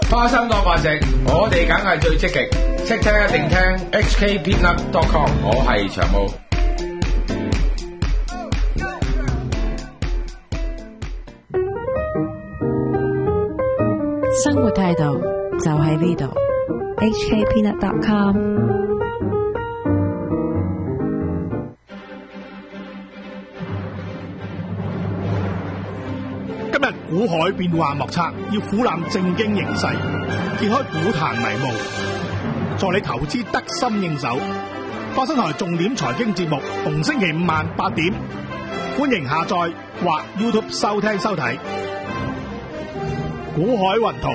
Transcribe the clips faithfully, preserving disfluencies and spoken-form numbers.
花生多飯食，我哋梗係最積極，識聽一定聽 H K Peanut dot com， 我係長毛。 生活態度就喺呢度 ，H K Peanut dot com。 今日股海變幻莫測，要俯覽正經形勢，揭開股壇迷霧，助你投資得心應手。花生台重點財經節目，逢星期五晚八點，歡迎下載或 YouTube 收聽收睇。股海雲圖，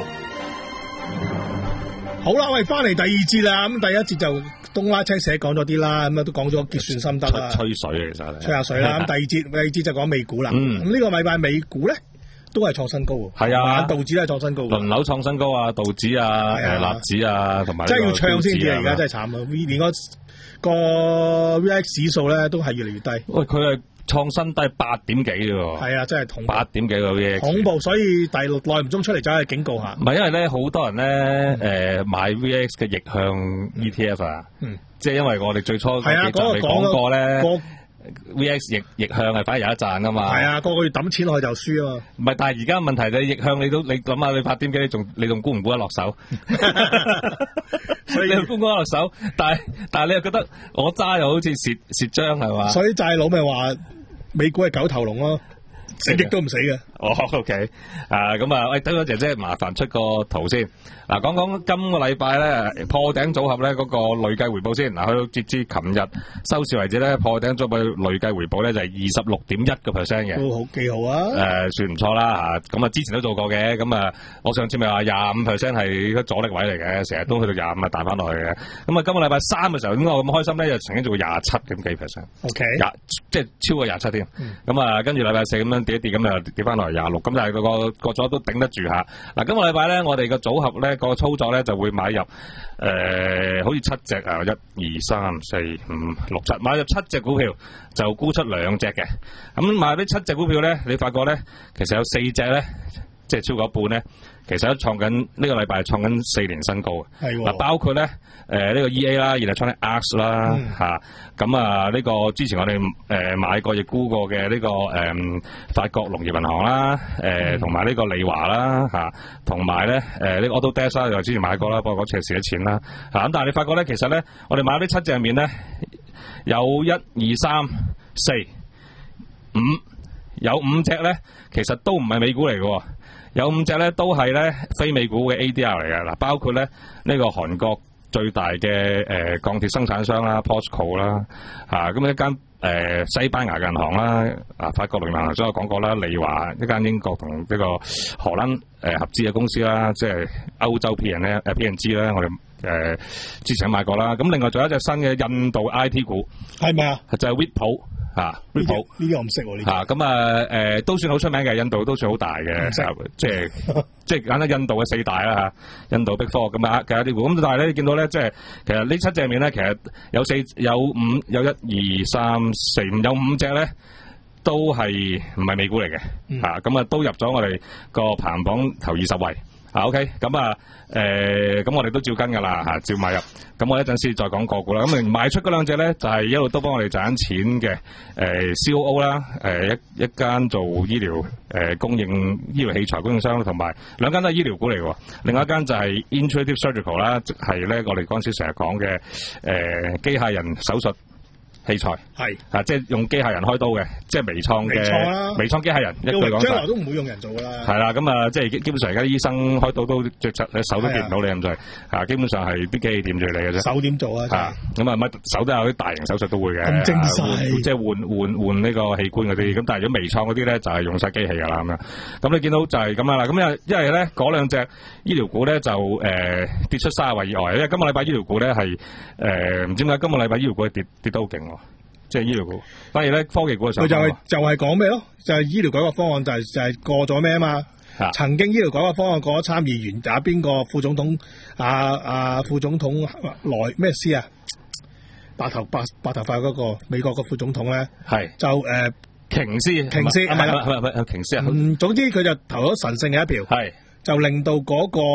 好啦，我哋翻嚟第二節啦。咁第一節就東拉青寫講咗啲啦，咁啊都講咗結算心得啦， 吹水其實吹下水啦。咁第二節，第二節就講美股啦。咁呢、嗯、個禮拜美股咧都係創新高喎。係啊，道指都係創新高， 輪流創新高啊，道指啊，誒納指啊，同埋真係要唱先至啊！而家真係慘啊！連個個 V I X 指數咧都係越嚟越低。 喂，佢係創新低八點幾喎。係啊，真係恐怖。 八點幾個 V I X 恐怖，所以第六耐唔中出嚟就係警告下。 唔係因為咧，好多人咧誒、呃、買 V I X 嘅逆向 E T F 啊，嗯，即係因為我哋最初嗰幾集未講過咧。V X 逆逆向係反而有一賺噶嘛， 係啊，個個月抌錢落去就輸啊嘛。 唔係，但係而家問題你逆向你都你諗下，你八點幾你仲你仲估唔估得落手？所以你估唔估得落手？但係但係你又覺得我揸又好似蝕蝕張係嘛？ 所以債佬咪話美股係九頭龍咯，死極都唔死嘅。 哦 ，OK， 啊咁啊，喂，等我姐姐麻煩出個圖先。嗱，講講今個禮拜咧破頂組合咧嗰個累計回報先。嗱，去到截至琴日收市為止咧，破頂組合累計回報咧就係二十六點一個 percent 嘅， 都好幾好啊。誒、 呃，算唔錯啦嚇。咁啊，之前都做過嘅。咁啊，我上次咪話廿五 percent 係個阻力位嚟嘅，成日都去到廿五啊彈翻落去嘅。咁啊，今個禮拜三嘅時候點解我咁開心咧？就曾經做過廿七點幾 percent。OK， 廿即係超過廿七添。咁啊，跟住禮拜四咁樣跌一跌，咁又跌翻落嚟廿六。咁但係個個組都頂得住下。嗱，今個禮拜咧，我哋個組合咧個操作咧就會買入誒、呃，好似七隻啊，一二三四五六七，買入七隻股票就沽出兩隻嘅。咁買呢七隻股票咧，你發覺咧，其實有四隻咧，即係超過一半咧，其實都創緊呢個禮拜創緊四年新高嘅。係嗱，包括咧誒呢、呃這個 E A 啦 ，Electronic Arts 啦嚇，咁啊呢、這個之前我哋誒、呃、買過亦沽過嘅呢、這個誒、呃、法國農業銀行啦，誒同埋呢個利華啦嚇，同埋咧誒呢個 Autodesk 啦，又之前買過啦，不過嗰次係蝕咗錢啦嚇。咁但係你發覺咧，其實咧我哋買呢七隻入面咧，有一二三四五，有五隻咧，其實都唔係美股嚟嘅。有五隻咧都係咧非美股嘅 A D R 嚟嘅。嗱，包括咧呢、這個韓國最大嘅誒、呃、鋼鐵生產商啦 ，POSCO 啦，嚇咁一間誒、呃、西班牙銀行啦，啊法國農業銀行，所以我講過啦，利華一間英國同呢個荷蘭誒、呃、合資嘅公司啦，即係歐洲 P N 咧誒 P N G 咧，我哋誒、呃、之前買過啦。咁另外仲有一隻新嘅印度 I T 股，係咪啊？就係 Wipro。吓 Wipro 呢啲我唔識喎，呢吓咁啊誒都算好出名嘅，印度都算好大嘅，即係即係簡單印度嘅四大啦吓，印度 Big Four 咁啊嘅一啲股，咁但係咧你見到咧，即係其實呢七隻面咧，其實有四有五有一二三四五有五隻咧都係唔係美股嚟嘅吓，咁、嗯、啊都入咗我哋個排行榜頭二十位。啊 OK， 咁啊誒，咁、呃、我哋都照跟噶啦嚇，照買入。咁我一陣先再講個股啦。咁賣出嗰兩隻咧，就係、是、一路都幫我哋賺錢嘅誒、呃、C O O 啦，誒、呃、一一間做醫療誒、呃、供應醫療器材供應商，同埋兩間都係醫療股嚟喎。另外一間就係 Intuitive Surgical 啦，即係咧我哋嗰陣時成日講嘅誒機械人手術器材係啊，即係用機械人開刀嘅，即係微創嘅微創機械人。一句講晒，將來都唔會用人做噶啦。係啦，咁啊，即係基本上而家啲醫生開刀都隻隻手都掂唔到你咁滯，啊，基本上係啲機器掂住你嘅啫。手點做啊？啊，咁啊乜手都有啲大型手術都會嘅。咁精細，即係換換換呢個器官嗰啲。咁但係如果微創嗰啲咧，就係用晒機器噶啦咁樣。咁你見到就係咁樣啦。咁因因為咧嗰兩隻醫療股咧就誒、呃、跌出卅位以外，因為今個禮拜醫療股咧係誒唔知點解今個禮拜醫療股跌跌得好勁喎。即係醫療股，反而咧科技股嘅時候，佢就係、是、就係講咩咯？就係、是、醫療改革方案就係、是、就係、是、過咗咩啊嘛？曾經醫療改革方案過咗參議員，打邊個副總統啊啊副總統來咩斯啊？白頭白白頭髮嗰個美國個副總統咧，係就誒瓊斯瓊斯係咪啦？係咪係瓊斯啊？嗯，總之佢就投咗神聖嘅一票，係就令到嗰、那個。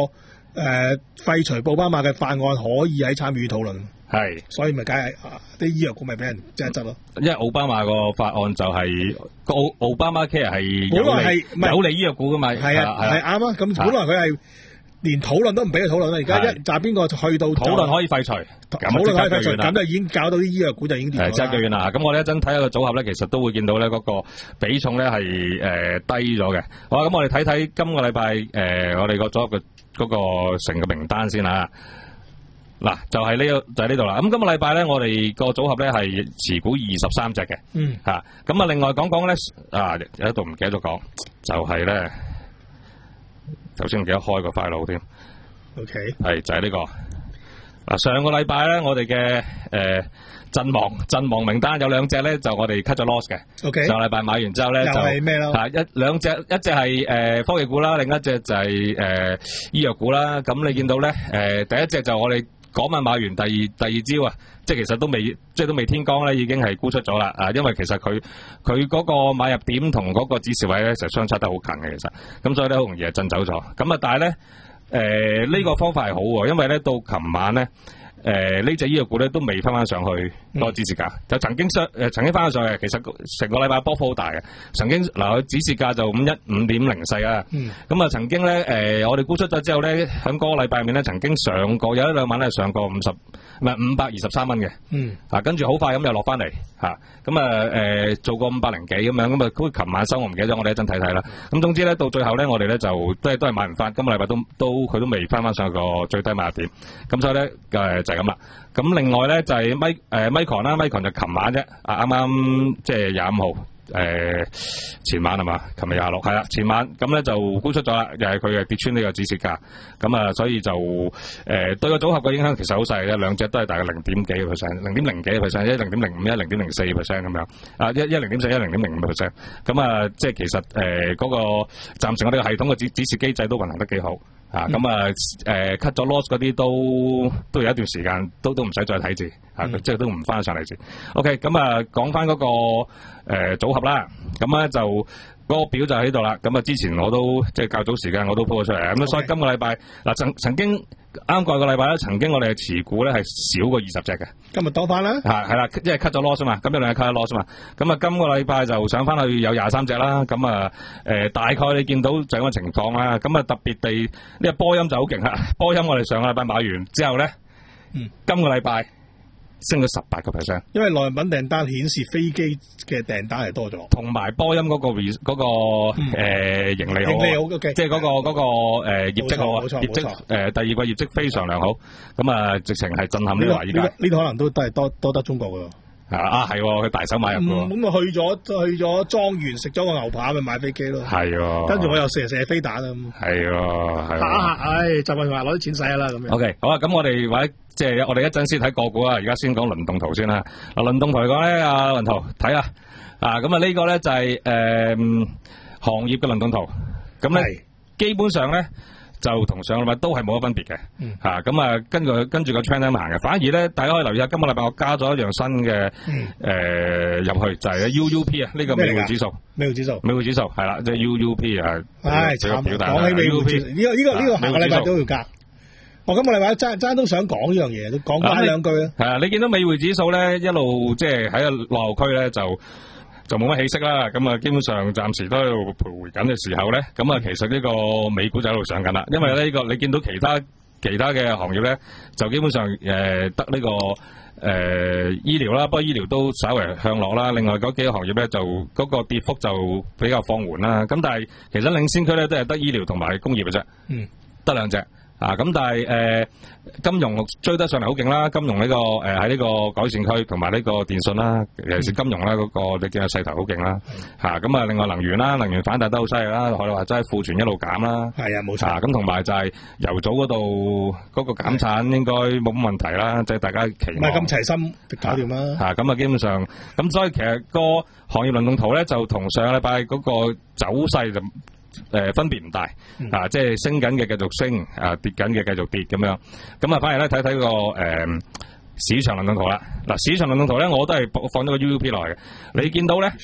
誒廢除奧巴馬嘅法案可以喺參與討論， 係， 所以咪梗係啲醫藥股咪俾人即係執咯。 因為奧巴馬個法案就係個奧奧巴馬 care 係本來有利係有利醫藥股噶嘛， 係啊係啱啊，咁本來佢係連討論都唔俾佢討論啦，而家一就係邊個去到討論可以廢除， 討論可以廢除，咁就已經搞到啲醫藥股就已經跌咗啦。 誒，即係遠啦。咁我哋一陣睇下個組合咧，其實都會見到咧嗰個比重咧係誒低咗嘅。好啦，咁我哋睇睇今個禮拜誒我哋個組合嘅嗰個成個名單先嚇。嗱，就係呢個就係呢度啦。咁今個禮拜咧，我哋個組合咧係持股二十三隻嘅。 嗯。 嚇，咁啊，另外講講咧，啊有一度唔記得咗講，就係咧。頭先唔記得開個 file 添 ，OK， 係就係、是、呢、這個嗱。上個禮拜咧，我哋嘅誒陣亡陣亡名單有兩隻咧，就我哋 cut 咗 loss 嘅。 OK， 上個禮拜買完之後咧就係咩咯？ 一兩隻，一隻係誒科技股啦，另一隻就係、是、誒、呃、醫藥股啦。咁你見到咧誒、呃、第一隻就我哋嗰晚買完，第二第二朝啊，即係其實都未即係都未天光咧，已經係沽出咗啦啊！因為其實佢佢嗰個買入點同嗰個指示位咧，其實相差得好近嘅，其實咁所以咧好容易係震走咗。咁啊，但係咧誒呢個方法係好喎，因為咧到琴晚咧。誒呢隻醫藥股咧都未翻翻上去嗰個指示價，嗯、就曾經上誒、呃、曾經翻翻上去，其實成個禮拜波幅好大嘅。曾經嗱佢指示價就五一五點零四啊，咁啊、嗯、曾經咧誒、呃、我哋沽出咗之後咧，喺嗰個禮拜入面咧曾經上過有一兩晚咧上過五十唔係五百二十三蚊嘅，嗯啊跟住好快咁又落翻嚟嚇，咁啊誒做過五百零幾咁樣，咁啊好似琴晚收我唔記得咗，我哋一陣睇睇啦。咁總之咧到最後咧我哋咧就都係都係買唔翻，今個禮拜都都佢都未翻翻上去個最低買入點，咁所以咧誒。呃就係咁啦，咁另外咧就係 Mic 誒 Micron 啦 ，Micron 就琴晚啫，啊啱啱即係廿五號誒前晚係嘛，琴日廿六係啦，前晚咁咧就沽出咗啦，又係佢嘅跌穿呢個指示價，咁啊所以就誒、呃、對個組合嘅影響其實好細嘅，兩隻都係大概零點幾個 percent， 零點零幾個 percent， 一零點零五，一零點零四 percent 咁樣，啊一一零點四，一零點零五 percent， 咁啊即係其實誒嗰、呃那個暫時我哋個系統嘅指指示機制都運行得幾好。啊，咁啊，誒 cut 咗 loss 嗰啲都都有一段時間，都都唔使再睇住，嚇、嗯，即係都唔翻上嚟住。OK，咁啊，講翻嗰個誒、呃、組合啦，咁咧就嗰、那個表就喺度啦。咁啊，之前我都即係較早時間我都 po 咗出嚟，咁啊，所以今個禮拜嗱曾曾經啱過個禮拜咧，曾經我哋嘅持股咧係少過二十隻嘅。今日多翻啦，係係啦，因為 cut 咗 loss 嘛，咁有兩日 cut 咗 loss 嘛，咁啊，今個禮拜就上翻去有廿三隻啦，咁啊誒大概你見到就咁嘅情況啦，咁啊特別地呢個波音就好勁啦，波音我哋上個禮拜買完之後咧，嗯，今個禮拜升咗十八個 percent， 因為內品訂單顯示飛機嘅訂單係多咗， 同埋波音嗰、嗰個嗰、嗰個、嗯呃、盈利好，盈利好嘅，即係嗰個嗰、嗰個誒、呃、業績好啊，業績誒、呃、第二季業績非常良好，咁啊直情係震撼呢個華爾街，呢、呢個可能都都係多多得中國㗎。 啊係，佢大手買入嘅。 咁啊去咗去咗莊園食咗個牛扒，咪買飛機咯。 係， 跟住我又射射飛彈啊。 係，係。 打下，唉，就係話攞啲錢使啦咁樣。 O K，好啊，咁我哋或者即係我哋一陣先睇個股啊，而家先講輪動圖先啦。嗱，輪動圖嚟講咧，阿雲圖睇下，啊，咁啊呢個咧就係誒行業嘅輪動圖，咁咧基本上咧。就同上個禮拜都係冇乜分別嘅，嚇咁、嗯、啊跟住跟住個 trend 咁行嘅，反而咧大家可以留意下，今個禮拜我加咗一樣新嘅誒入去，就係、是、U U P 啊，呢個美匯指數，美匯指數，美匯指數係啦，即係 U U P 啊， 唉， 慘， 講起美匯指數，呢、這個呢、這個呢、這個下個禮拜都要加，我今個禮拜爭爭都想講呢樣嘢，都講翻兩句啊。係啊， 你見到美匯指數咧一路即係喺個內後區咧就。就冇乜起色啦，咁啊基本上暫時都喺度徘徊緊嘅時候咧，咁啊其實呢個美股就喺度上緊啦，因為呢、呢個你見到其他其他嘅行業咧，就基本上誒得呢個誒、呃、醫療啦，不過醫療都稍微向落啦，另外嗰幾個行業咧就嗰、嗰個跌幅就比較放緩啦，咁但係其實領先區咧都係得醫療同埋工業嘅啫，嗯，得兩隻。啊，咁但係誒、呃、金融追得上嚟好勁啦，金融呢、這個誒喺呢個改善區同埋呢個電信啦，尤其是金融啦嗰、那個你見個勢頭好勁啦，嚇咁啊另外能源啦，能源反彈得好犀利啦，可以話齋庫存一路減啦，係啊冇錯，咁同埋就係油組嗰度嗰個減產應該冇乜問題啦，即係大家期望唔係咁齊心搞掂啦，嚇咁啊基本上咁所以其實個行業輪動圖咧就同上個禮拜嗰個走勢就。誒、呃，分別唔大、嗯、啊，即係升緊嘅繼續升，啊跌緊嘅繼續跌咁樣，咁啊反而咧睇睇個誒、呃、市場輪動圖啦。嗱，市場輪動圖咧，我都係放咗個 U U P 落嚟嘅。你見到咧，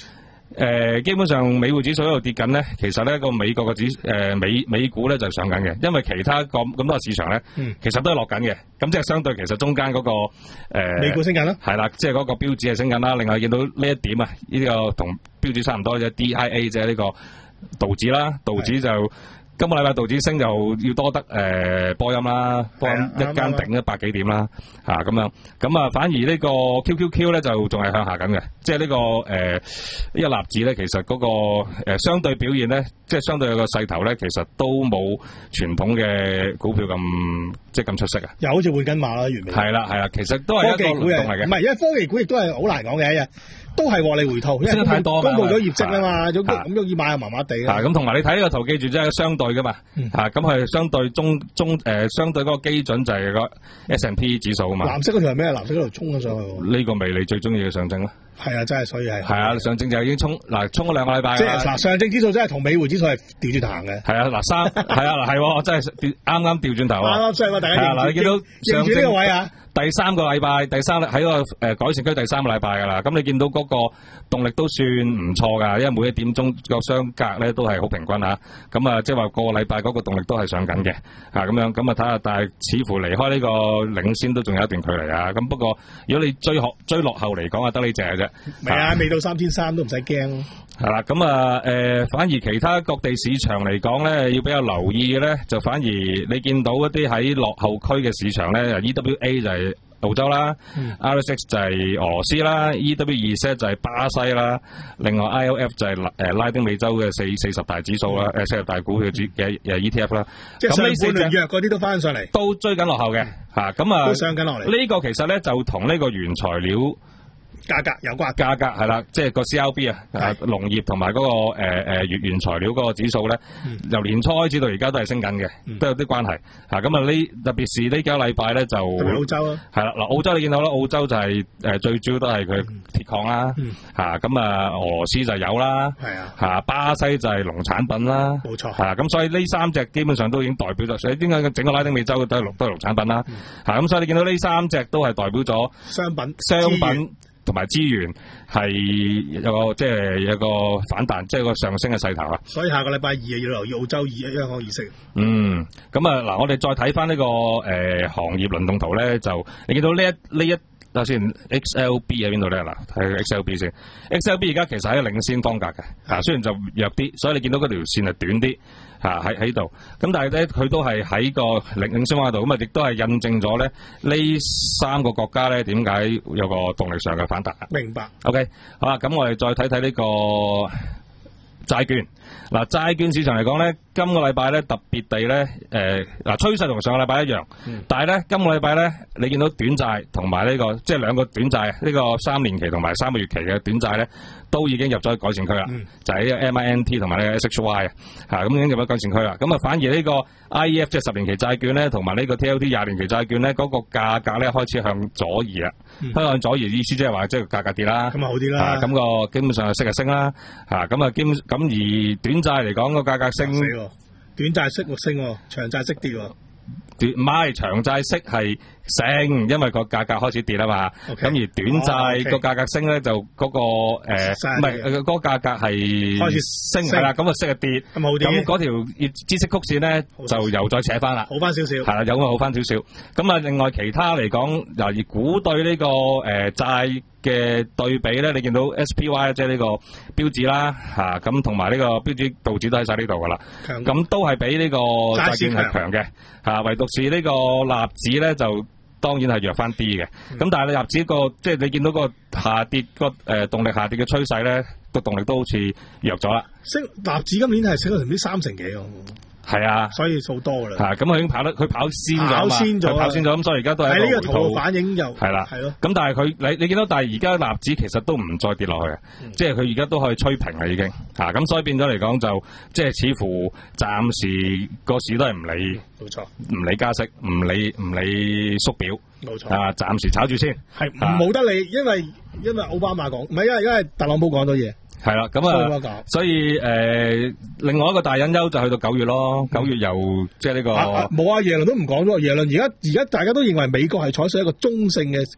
誒、呃，基本上美匯指數喺度跌緊咧，其實咧個美國嘅指誒、呃、美美股咧就上緊嘅，因為其他咁咁多市場咧，嗯、其實都係落緊嘅。咁即係相對其實中間嗰、那個誒、呃、 美股升緊啦， 係啦，即係嗰個標指係升緊啦。另外見到呢一點啊，呢、這個同標指差唔多啫 ，D I A 即係呢個道指啦，道指就。今個禮拜道指升就要多得誒、呃、波音啦，波音一間頂一百幾點啦，嚇咁樣，咁啊反而呢個 Q Q Q 咧就仲係向下緊嘅，即係呢、這個誒呢、呃這個納指咧，其實嗰、那個誒、呃、相對表現咧，即係相對有個勢頭咧，其實都冇傳統嘅股票咁即係咁出色啊， 又好似換緊馬啦，完美係啦係啦，其實都係一個股嚟嘅， 唔係因為科技股亦都係好難講嘅。都係獲利回吐，因為太多公佈咗業績啊嘛，咁咁容易買又麻麻地啊。咁同埋你睇呢個圖，記住即係相對噶嘛，嚇咁係相對中中誒、呃、相對嗰個基準就係個 S and P 指數啊嘛。藍色嗰條係咩？藍色嗰條衝咗上去。呢個咪你最中意嘅上證咯。係啊，真係所以係。係啊，上證就已經衝嗱衝咗兩個禮拜。即係嗱，上證指數真係同美匯指數係調轉行嘅。係啊，嗱三係啊嗱係，真係啱啱調轉頭啊！啱啱上個大家嗱，你見到上證呢個位啊？第三個禮拜，第三喺個誒改善區第三個禮拜噶啦，咁你見到嗰個動力都算唔錯噶，因為每一點鐘個相隔咧都係好平均嚇，咁啊即係話個禮拜嗰個動力都係上緊嘅嚇咁樣，咁啊睇下，但係似乎離開呢個領先都仲有一段距離啊，咁不過如果你追學追落後嚟講啊，得呢隻嘅啫，未啊，未到三千三都唔使驚。係啦，咁啊誒，反而其他各地市場嚟講咧，要比較留意嘅咧，就反而你見到一啲喺落後區嘅市場咧 ，E W A 就係澳洲啦、嗯、，R S X 就係俄羅斯啦 ，E W 二 set 就係巴西啦，另外 I L F 就係誒拉丁美洲嘅四四十大指數啦，誒四十大股票嘅誒 E T F 啦。即係上半年弱嗰啲都翻上嚟，都追緊落後嘅嚇，咁啊都上緊落嚟。呢個其實咧就同呢個原材料價格有關，價格係啦，即係個 C R B 啊，農業同埋嗰個誒誒原原材料嗰個指數咧，嗯、由年初開始到而家都係升緊嘅，嗯、都有啲關係嚇。咁啊呢特別是呢幾個禮拜咧就澳洲啊，係啦嗱，澳洲你見到啦，澳洲就係、是、誒、呃、最主要都係佢鐵礦啦嚇，咁、嗯、啊俄羅斯就有啦，係啊嚇，巴西就係農產品啦，冇錯嚇，咁所以呢三隻基本上都已經代表咗，所以點解整個拉丁美洲都係農都係農產品啦嚇，咁、嗯、所以你見到呢三隻都係代表咗商品商品。同埋資源係有個即係有個反彈，即係個上升嘅勢頭啊！所以下個禮拜二要留意澳洲二央行議息。嗯，咁啊嗱，我哋再睇翻呢個誒、呃、行業輪動圖咧，就你見到呢一呢一睇下先 ，X L B 喺邊度咧？嗱，睇 X L B 先 ，X L B 而家其實喺領先方格嘅，啊雖然就弱啲，所以你見到嗰條線係短啲。嚇喺喺度，咁但係咧佢都係喺個領領先方度，咁啊亦都係印證咗咧呢三個國家咧點解有個動力上嘅反彈。明白。OK， 好啦，咁我哋再睇睇呢個債券。嗱，債券市場嚟講咧，今個禮拜咧特別地咧，誒嗱趨勢同上個禮拜一樣，嗯、但係咧今個禮拜咧，你見到短債同埋呢個即係兩個短債，呢、呢個三年期同埋三個月期嘅短債咧，都已經入咗改善區啦，嗯、就係呢個 M I N T 同埋呢個 S H Y 啊，嚇咁已經入咗改善區啦。咁啊反而呢個 I E F 即係十年期債券咧，同埋呢個 T L T 廿年期債券咧，嗰、嗰個價格咧開始向左移啦。嗯、向左移意思即係話即係價格跌啦，咁啊好啲啦。咁、嗰個基本上係息係升啦，嚇咁啊基咁而短債嚟講個價格升，短債息會升，長債息跌喎。唔係長債息係升，因為個價格開始跌啊嘛。咁 Okay. 而短債個價格升咧，就嗰、嗰個誒唔係嗰個價格係開始升係啦，咁啊息係跌，咁好啲。咁嗰條孳息曲線咧就又再扯翻啦，好翻少少。係啦，有咁好翻少少。咁啊，另外其他嚟講，由而股對呢、呢個誒債嘅對比咧，你見到 S P Y 即係呢個標指啦，嚇咁同埋呢個標指道指都喺晒呢度噶啦，咁都係比呢個債券係強嘅嚇，唯獨是呢個納指咧就當然係弱翻啲嘅。咁、嗯、但係你納指個即係你見到個下跌個誒、呃、動力下跌嘅趨勢咧，個動力都好似弱咗啦。升納指今年係升咗成啲三成幾喎。係啊，所以數多噶啦。係咁，佢已經跑得，佢跑先咗跑先咗，跑先咗，咁所以而家都係喺呢個圖反映就係啦，係咯。咁但係佢你你見到，但係而家納指其實都唔再跌落去嘅，嗯、即係佢而家都可以吹平啦已經。嚇咁，所以變咗嚟講就即係似乎暫時個市都係唔理，冇錯，唔理加息，唔理唔理縮表，冇錯。啊，暫時炒住先，係冇得理，因為因為奧巴馬講，唔係因為因為特朗普講咗嘢。係啦，咁啊，所以誒、呃，另外一個大隱憂就去到九月咯，九、嗯、月又即係呢個冇啊，耶倫都唔講咗，耶倫而家而家大家都認為美國係採取一個中性嘅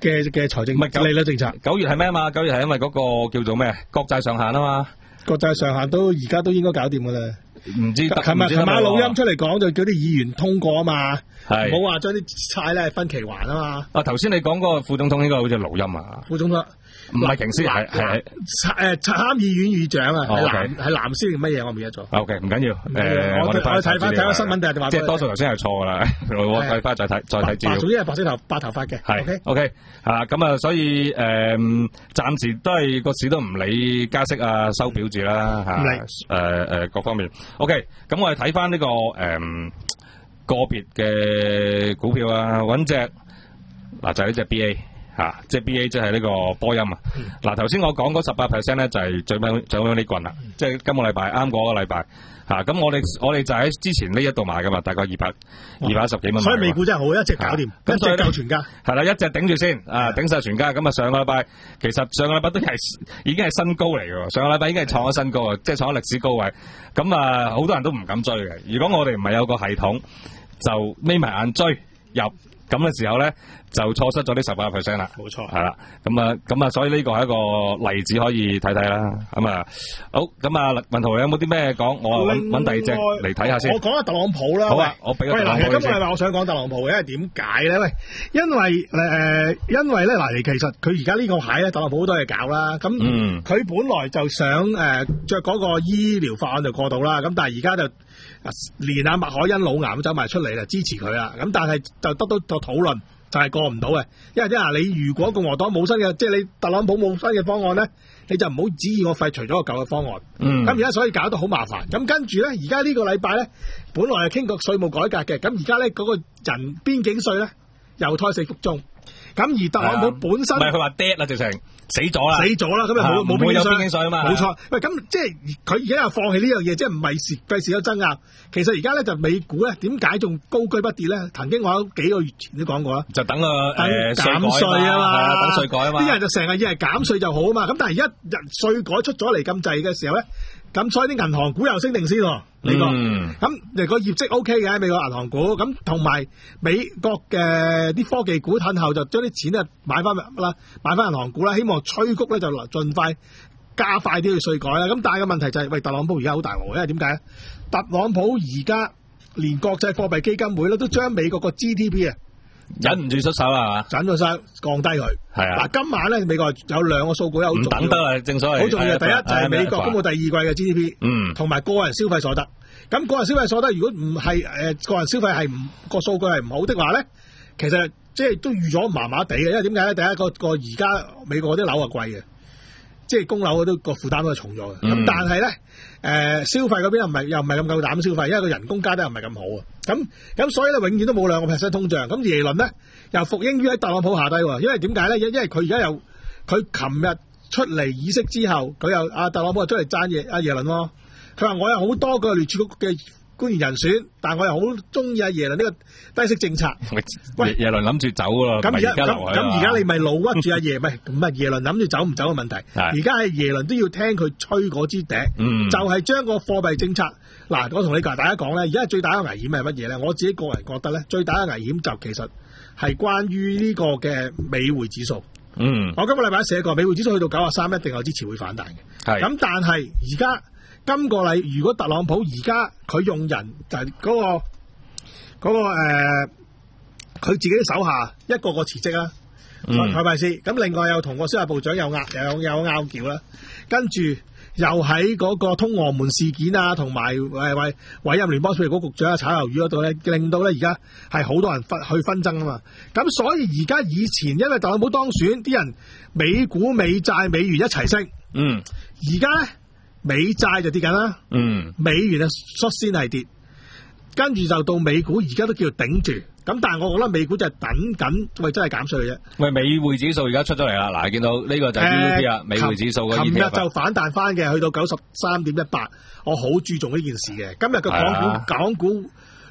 嘅嘅財政唔係利率政策。 九月係咩啊嘛？九月係因為嗰個叫做咩國債上限啊嘛。 國際上限都而家都應該搞掂㗎啦。 唔知琴日琴日錄音出嚟講就叫啲議員通過啊嘛， 係唔好話將啲債咧分期還啊嘛。 啊頭先你講嗰個副總統應該好似錄音啊， 副總統唔係瓊斯係係誒參議院議長啊，係哦藍係藍絲定乜嘢我唔記得咗。 O K 唔緊要，誒我我哋我睇翻睇翻新聞定係話即係多數頭先係錯㗎啦，我睇翻再睇再睇資料。 總之係白色頭白頭髮嘅。 係 O K 啊，咁啊，所以誒暫時都係個市都唔理加息啊，收表字啦嚇， 唔理誒誒各方面。O K，咁我哋睇翻呢個誒個別嘅股票啊，揾隻嗱就係呢隻 B A。吓，即係 B A， 即係呢個波音啊！嗱、嗯，頭先我講嗰十八 percent 咧，就係最尾最尾呢棍啦，即係今個禮拜啱嗰個禮拜吓，咁我哋我哋就喺之前呢一度買噶嘛，大概二百二百一十幾蚊。 所以美股真係好，一隻搞掂，一隻救全家。係啦，一隻頂住先啊，頂晒全家。咁啊，上個禮拜其實上個禮拜都係已經係新高嚟嘅，上個禮拜已經係創咗新高啊，即係創咗歷史高位。咁啊，好多人都唔敢追嘅。如果我哋唔係有個系統，就眯埋眼追入。咁嘅時候咧，就錯失咗呢十八 percent 啦。 冇錯， 係啦。咁啊，咁啊，所以呢個係一個例子可以睇睇啦。咁啊，好。咁啊，文圖你有冇啲咩講？我揾揾第二隻嚟睇下先。 我講下特朗普啦。 好啊，我俾個特朗普先。 喂，嗱，今日係話我想講特朗普嘅，因為點解咧？喂，因為誒、呃，因為咧嗱，其實佢而家呢個蟹咧，特朗普好多嘢搞啦。咁佢、嗯、本來就想誒着嗰個醫療法案就過到啦。咁但係而家就連阿麥凱恩老癌都走埋出嚟啦，支持佢啦。咁但係就得到個討論就係過唔到嘅，因為即係你如果共和黨冇新嘅，即係你特朗普冇新嘅方案咧，你就唔好指意我廢除咗個舊嘅方案。嗯。咁而家所以搞到好麻煩。咁跟住咧，而家呢個禮拜咧，本來係傾過稅務改革嘅，咁而家咧嗰個人邊境稅咧又胎死腹中。咁而特朗普本身唔係佢話 dead 啦，直情死咗啦， 死咗啦，咁就冇冇邊境稅啊嘛， 冇錯。喂，咁即係佢而家又放棄呢樣嘢，即係唔係時費事有爭拗。其實而家咧就美股咧點解仲高居不跌咧？曾經我幾個月前都講過啦， 就等個誒減稅啊嘛， 等稅改啊嘛。 啲人就成日以為減稅就好啊嘛，咁但係而家稅改出咗嚟咁滯嘅時候咧，咁所以啲銀行股又升定先喎。美國咁嚟個業績 O K 嘅美國銀行股，咁同埋美國嘅啲科技股褪後就將啲錢咧買翻啦，買翻銀行股啦，希望催谷咧就盡快加快啲去稅改啦。咁但係個問題就係、是，喂，特朗普而家好大鑊，因為點解咧？特朗普而家連國際貨幣基金會咧都將美國個 G D P 啊忍唔住出手啦， 忍咗手降低佢。係啊，嗱，今晚咧美國有兩個數據好重要，唔等得啊，正所謂好重要。第一就係美國公布第二季嘅 G D P， 嗯， 同埋個人消費所得。咁個人消費所得如果唔係誒個人消費係唔個數據係唔好的話咧，其實即係都預咗麻麻地嘅，因為點解咧？第一個個而家美國啲樓係貴嘅，即係供樓都個負擔都係重咗嘅。咁、嗯、但係咧誒消費嗰邊又唔係又唔係咁夠膽消費，因為個人工加得又唔係咁好啊。咁咁所以咧永遠都冇兩個 percent 通脹。咁耶倫咧又服膺於喺特朗普下低喎，因為點解咧？因因為佢而家又佢琴日出嚟議息之後，佢又阿特朗普又出嚟讚耶阿耶倫喎。佢話我有好多個聯儲局嘅官員人選，但我又好中意阿耶倫呢個低息政策。 喂，耶倫諗住走咯， 咁而家咁咁而家你咪老屈住阿耶，唔係咁啊？耶倫諗住走唔走嘅問題。而家係耶倫都要聽佢吹嗰支笛，嗯、就係將個貨幣政策嗱，我同你大家講咧，而家最大嘅危險係乜嘢咧？我自己個人覺得咧，最大嘅危險就其實係關於呢個嘅美匯指數。嗯，我今個禮拜寫過，美匯指數去到九十三，一定有支持會反彈嘅。係咁，但係而家。今個禮，如果特朗普而家佢用人就係、是、嗰、那個嗰、那個誒，佢、呃、自己手下一個個辭職啦，係咪先？咁另外又同個司法部長有拗有有拗撬啦，跟住又喺嗰個通俄門事件啊，同埋誒委委任聯邦儲備局局長啊炒魷魚嗰度咧，令到咧而家係好多人分去紛爭啊嘛。咁所以而家以前因為特朗普當選，啲人美股、美債、美元一齊升，嗯，而家咧。美債就跌緊啦，嗯，美元啊率先係跌，跟住就到美股而家都叫頂住，咁但係我覺得美股就係等緊，喂真係減稅嘅啫。喂，美匯指數而家出咗嚟啦，嗱，見到呢個就係 G D P 啊，美匯指數嘅。琴日就反彈翻嘅，去到九十三點一八，我好注重呢件事嘅。今日個港股、啊、港股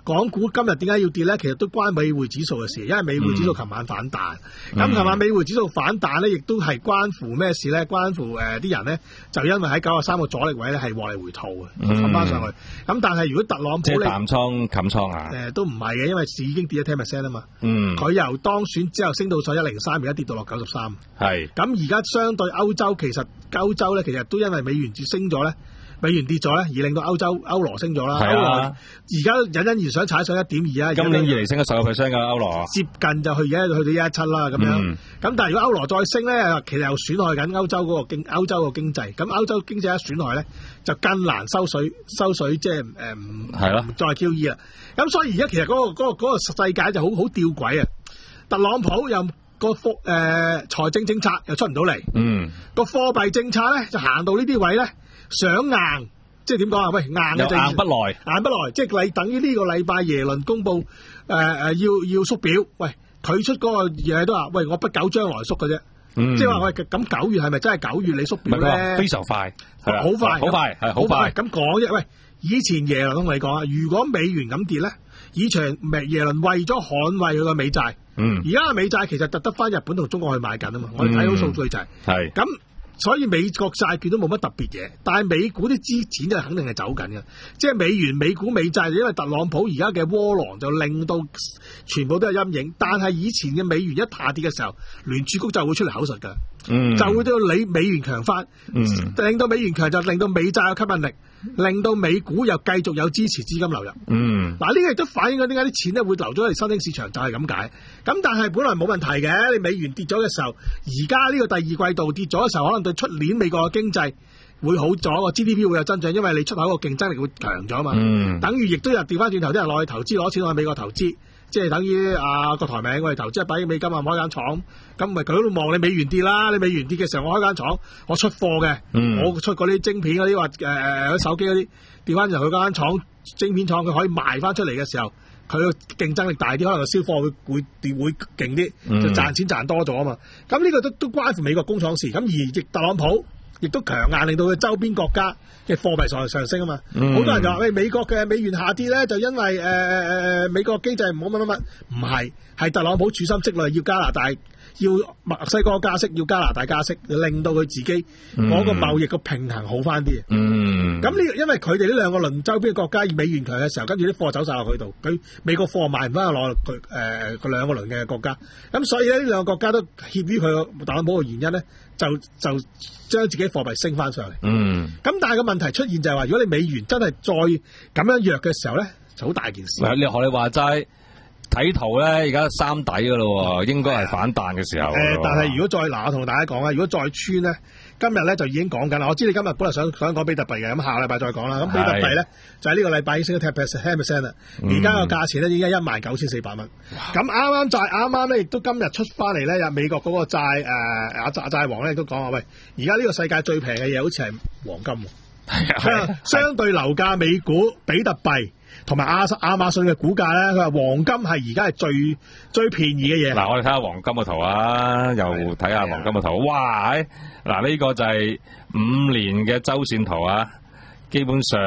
港股今日點解要跌咧？其實都關美匯指數嘅事，因為美匯指數琴晚反彈。咁琴、嗯、晚美匯指數反彈咧，亦都係關乎咩事咧？關乎誒啲、呃、人咧，就因為喺九十三個阻力位咧係獲利回吐嘅，冚翻上去。咁但係如果特朗普即係淡倉冚倉啊？誒、 呃、都唔係嘅，因為市已經跌咗 ten percent 啊嘛。 嗯，佢由當選之後升到上一零三，而家跌到落九十三。 係。 咁而家相對歐洲，其實歐洲咧其實都因為美元跌升咗咧。美元跌咗咧，而令到歐洲歐羅升咗啦。歐羅而家隱隱然想踩上一點二啊！ 今年以嚟升咗十個 percent 嘅歐羅， 接近就去而家去到一一七啦咁樣。咁、嗯、但係如果歐羅再升咧，其實又損害緊歐洲嗰個經歐洲個經濟。咁歐洲經濟一損害咧，就更難收水收水，即係誒唔係咯，再 Q E 啦。咁所以而家其實嗰、嗰個嗰、嗰個嗰個世界就好好吊詭啊！特朗普又個貨誒財政政策又出唔到嚟，嗯，個貨幣政策咧就行到呢啲位咧。想硬，即係點講啊？喂，硬嘅就硬不來， 硬不來，即係你等於呢個禮拜耶倫公布誒誒、呃、要要縮表，喂，佢出嗰個嘢都話，喂，我不久將來縮嘅啫，嗯、即係話喂，咁九月係咪真係九月你縮表咧？ 非常快， 好快， 好快，係好快。 咁講啫，喂，以前耶倫同你講啊，如果美元咁跌咧，以前耶倫為咗捍衛佢個美債，嗯，而家嘅美債其實特得翻日本同中國去買緊啊嘛，我哋睇到數據就係係咁。所以美國債券都冇乜特別嘢，但係美股啲資錢就肯定係走緊嘅，即係美元、美股、美債，因為特朗普而家嘅窩囊就令到全部都係陰影。但係以前嘅美元一下跌嘅時候，聯儲局就會出嚟口述㗎，嗯、就會到你美元強翻，嗯、令到美元強就令到美債有吸引力，令到美股又繼續有支持資金流入。嗯，嗱呢個亦都反映咗點解啲錢咧會流咗嚟新興市場，就係咁解。咁但係本來冇問題嘅，你美元跌咗嘅時候，而家呢個第二季度跌咗嘅時候，可能對出年美國嘅經濟會好咗，個 G D P 會有增長，因為你出口個競爭力會強咗嘛。嗯，等於亦都有調翻轉頭啲人落去投資，攞錢落去美國投資，即係等於啊個台名我哋投資一百億美金啊，開間廠，咁咪佢喺度望你美元跌啦，你美元跌嘅時候我開間廠，我出貨嘅，嗯、我出嗰啲晶片嗰啲或誒誒手機嗰啲，調翻入去間廠晶片廠，佢可以賣翻出嚟嘅時候。佢個競爭力大啲，可能個銷貨會會會勁啲，就賺錢賺多咗啊嘛。咁呢、嗯、個都都關乎美國工廠事。咁而亦特朗普亦都強硬，令到佢周邊國家嘅貨幣上上升啊嘛。好、嗯、多人就話：喂，美國嘅美元下跌咧，就因為誒誒誒美國經濟唔好乜乜乜，唔係，係特朗普處心積慮要加拿大。要墨西哥加息，要加拿大加息，令到佢自己嗰個貿易個平衡好翻啲。嗯，咁呢，因為佢哋呢兩個鄰周邊嘅國家以美元強嘅時候，跟住啲貨走晒落佢度，佢美國貨賣唔翻落佢誒佢兩個鄰嘅國家。咁所以咧，呢兩個國家都協於佢特朗普嘅原因咧，就就將自己貨幣升翻上嚟。嗯，咁但係個問題出現就係話，如果你美元真係再咁樣弱嘅時候咧，就好大件事。 你學你話齋。睇圖咧，而家三底噶咯，應該係反彈嘅時候。誒、呃， 但係如果再嗱，我同大家講啊，如果再穿咧，今日咧就已經講緊啦。我知你今日本來想想講比特幣嘅，咁下個禮拜再講啦。咁比特幣咧就係、是、呢個禮拜已經升咗 ten percent 啦。而家個價錢咧已經一萬九千四百蚊。咁啱啱債啱啱咧，亦都今日出翻嚟咧，有美國嗰個債誒阿債債王咧都講話，喂，而家呢個世界最平嘅嘢好似係黃金喎。相對樓價、美股、比特幣。同埋亞亞馬遜嘅股價咧，佢話黃金係而家係最最便宜嘅嘢。 嗱，我哋睇下黃金嘅圖啊，又睇下黃金嘅圖。哇！嗱，呢個就係五年嘅周線圖啊，基本上，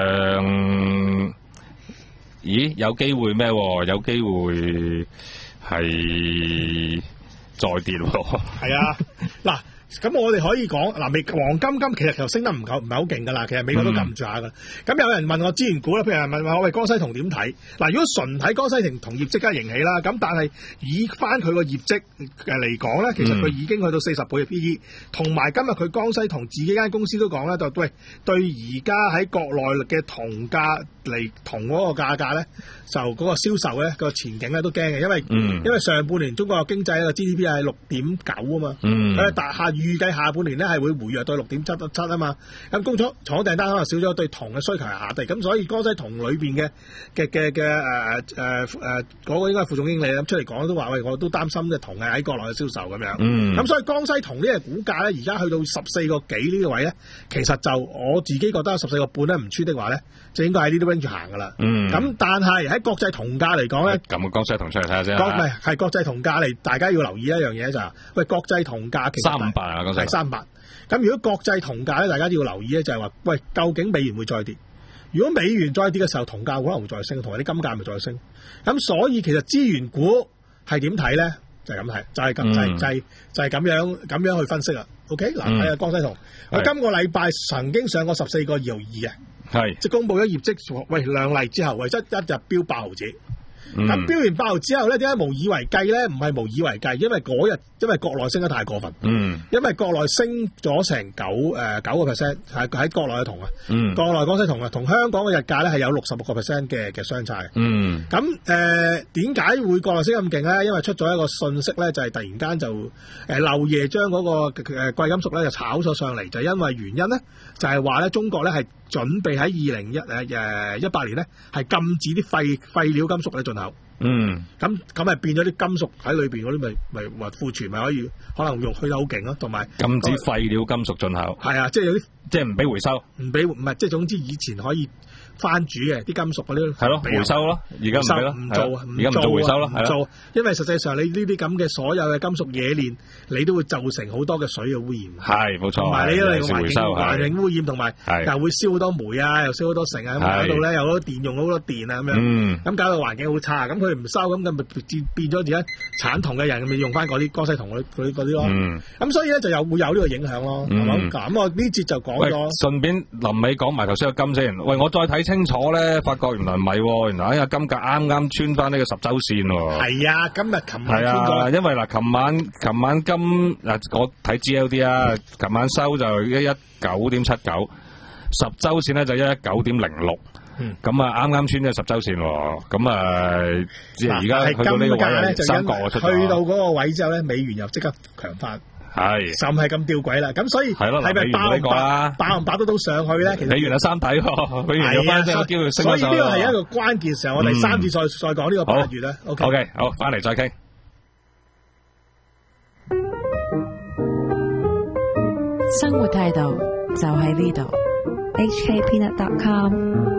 咦？有機會咩？有機會係再跌喎。係啊，嗱。咁我哋可以講嗱，美黃金金其實就升得唔夠唔係好勁噶啦，其實美國都撳住下噶。咁、嗯、有人問我資源股啦，譬如人問我喂江西銅點睇？嗱，如果純睇江西銅銅業即刻迎起啦，咁但係以翻佢個業績嚟講咧，其實佢已經去到四十倍嘅 P E，同埋今日佢江西銅自己間公司都講咧，就喂對而家喺國內嘅銅價嚟銅嗰個價格咧，就嗰個銷售咧個前景咧都驚嘅，因為、嗯、因為上半年中國嘅經濟個 G D P 係六點九啊嘛，佢大下。預計下半年咧係會回弱到六點七七啊嘛，咁工廠廠訂單可能少咗，對銅嘅需求係下跌，咁所以江西銅裏邊嘅嘅嘅嘅誒誒誒嗰個應該係副總經理咁出嚟講都話喂，我都擔心嘅銅係喺國內嘅銷售咁樣，咁、嗯、所以江西銅呢個股價咧而家去到十四個幾呢個位咧，其實就我自己覺得十四個半咧唔穿的話咧，就應該喺呢啲 range 行噶啦。咁、嗯、但係喺國際銅價嚟講咧， 咁江西銅出嚟睇下先。 唔係係國際銅價嚟，大家要留意一樣嘢就係、是，喂國際銅價其實三五八啊， 係三百。咁如果國際銅價咧，大家要留意咧，就係話，喂，究竟美元會再跌？ 如果美元再跌嘅時候，銅價可能會再升，同埋啲金價咪再升。咁所以其實資源股係點睇咧？就係咁睇，就係、是、咁、嗯，就係、是、就係、是、就係、是、咁樣咁樣去分析啦。OK，嗱睇下江西銅，佢今個禮拜曾經上過十四個二毫二啊，係即係公佈咗業績，喂兩例之後，為咗一日飆八毫子。咁、嗯、飆完八毫之後咧，點解無以為繼咧？唔係無以為繼，因為嗰日因為國內升得太過分，嗯，因為國內升咗成九誒九個 percent， 係喺國內嘅銅啊，嗯，國內江西銅啊，同香港嘅日價咧係有六十六個 percent 嘅嘅相差嘅，嗯，咁誒點解會國內升咁勁咧？因為出咗一個訊息咧，就係、是、突然間就誒漏夜將嗰個誒貴金屬咧就炒咗上嚟，就因為原因咧就係話咧中國咧係準備喺二零一誒誒一八年咧係禁止啲廢廢料金屬咧進口。嗯，咁咁咪變咗啲金屬喺裏邊嗰啲咪咪或庫存咪可以可能用去得好勁咯，同埋禁止廢料金屬進口。 係啊，即係有啲即係唔俾回收， 唔俾唔係即係總之以前可以翻煮嘅啲金屬嗰啲係咯回收咯，而家唔係咯， 唔做而家唔做回收咯， 唔做，因為實際上你呢啲咁嘅所有嘅金屬冶煉，你都會造成好多嘅水嘅污染。係冇錯，同埋你因為環境環境污染，同埋又會燒好多煤啊，又燒好多成啊，咁搞到咧有好多電用好多電啊咁樣，咁搞到環境好差，咁佢唔收咁咁咪變咗而家產銅嘅人咪用翻嗰啲江西銅嗰啲嗰啲咯。咁所以咧就有會有呢個影響咯，係嘛？咁我呢節就講咗。 順便臨尾講埋頭先個金先，喂，我再睇清楚咧，發覺原來唔係，原來哎呀金價啱啱穿翻呢個十周線喎。係啊，今日琴晚穿過。因為嗱，琴晚琴晚金嗱我睇 G L D 啊，琴晚收就一一九點七九，十周線咧就一一九點零六。咁啊啱啱穿咗十周線喎，咁啊即係而家去到呢個位咧，三角出去到嗰個位之後咧，美元又即刻強翻。係，就係咁吊詭啦。咁所以係咪爆唔爆？爆唔爆得到上去咧？其實美元有三底喎，美元有翻有機會升翻上。所以呢個係一個關鍵時候，我哋三次再再講呢個八月咧。O K， 好，翻嚟再傾。 生活態度就喺呢度。H K Peanut dot com